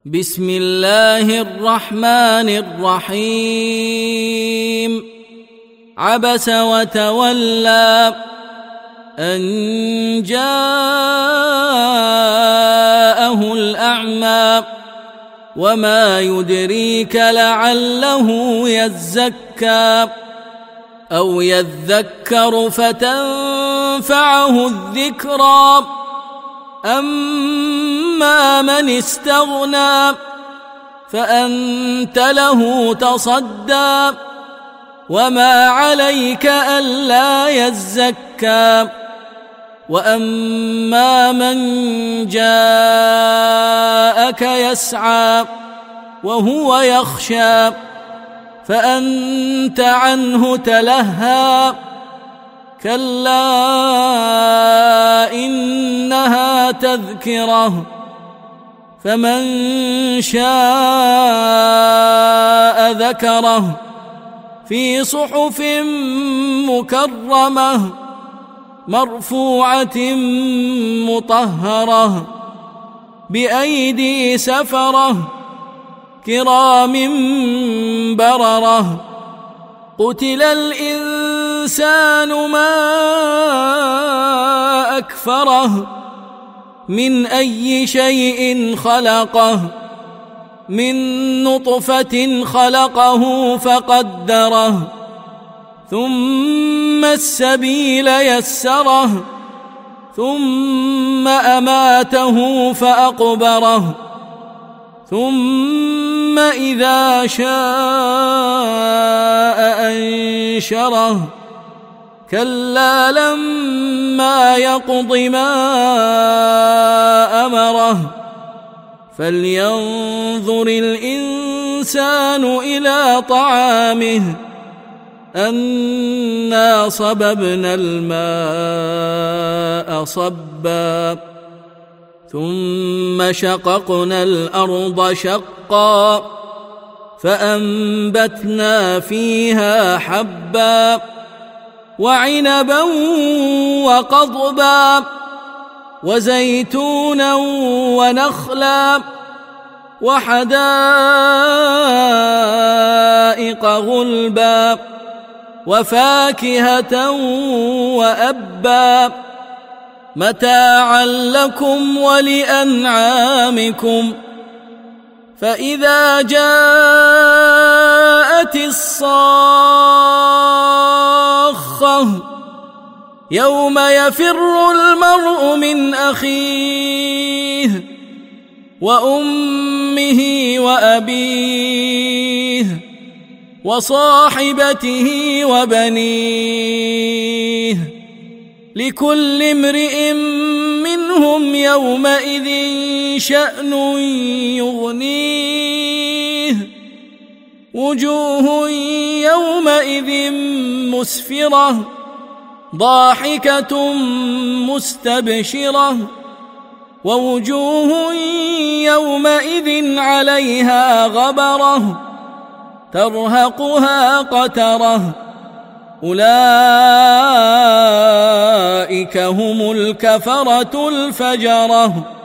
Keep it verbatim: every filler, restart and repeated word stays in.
بسم الله الرحمن الرحيم عبس وتولى أن جاءه الأعمى وما يدريك لعله يزكى أو يذكر فتنفعه الذكرى أما من استغنى فأنت له تصدى وما عليك ألا يزكى وأما من جاءك يسعى وهو يخشى فأنت عنه تلهى كلا إنها تذكرة فمن شاء ذكره في صحف مكرمة مرفوعة مطهرة بأيدي سفرة كرام بررة قتل الإنسان ما أكفره من أي شيء خلقه من نطفة خلقه فقدره ثم السبيل يسره ثم أماته فأقبره ثم إذا شاء أنشره كلا لما يقض ما أمره فلينظر الإنسان إلى طعامه أنا صببنا الماء صبا ثم شققنا الأرض شقا فأنبتنا فيها حبا وعنبا وقضبا وزيتونا ونخلا وحدائق غلبا وفاكهة وأبا متاعا لكم ولأنعامكم فإذا جاءت الصاخة يوم يفر المرء من أخيه وأمه وأبيه وصاحبته وبنيه لكل امرئ منهم يومئذ شأن يغنيه وجوه يومئذ مسفرة ضاحكة مستبشرة ووجوه يومئذ عليها غبرة ترهقها قترة أولئك هم الكفرة الفجرة.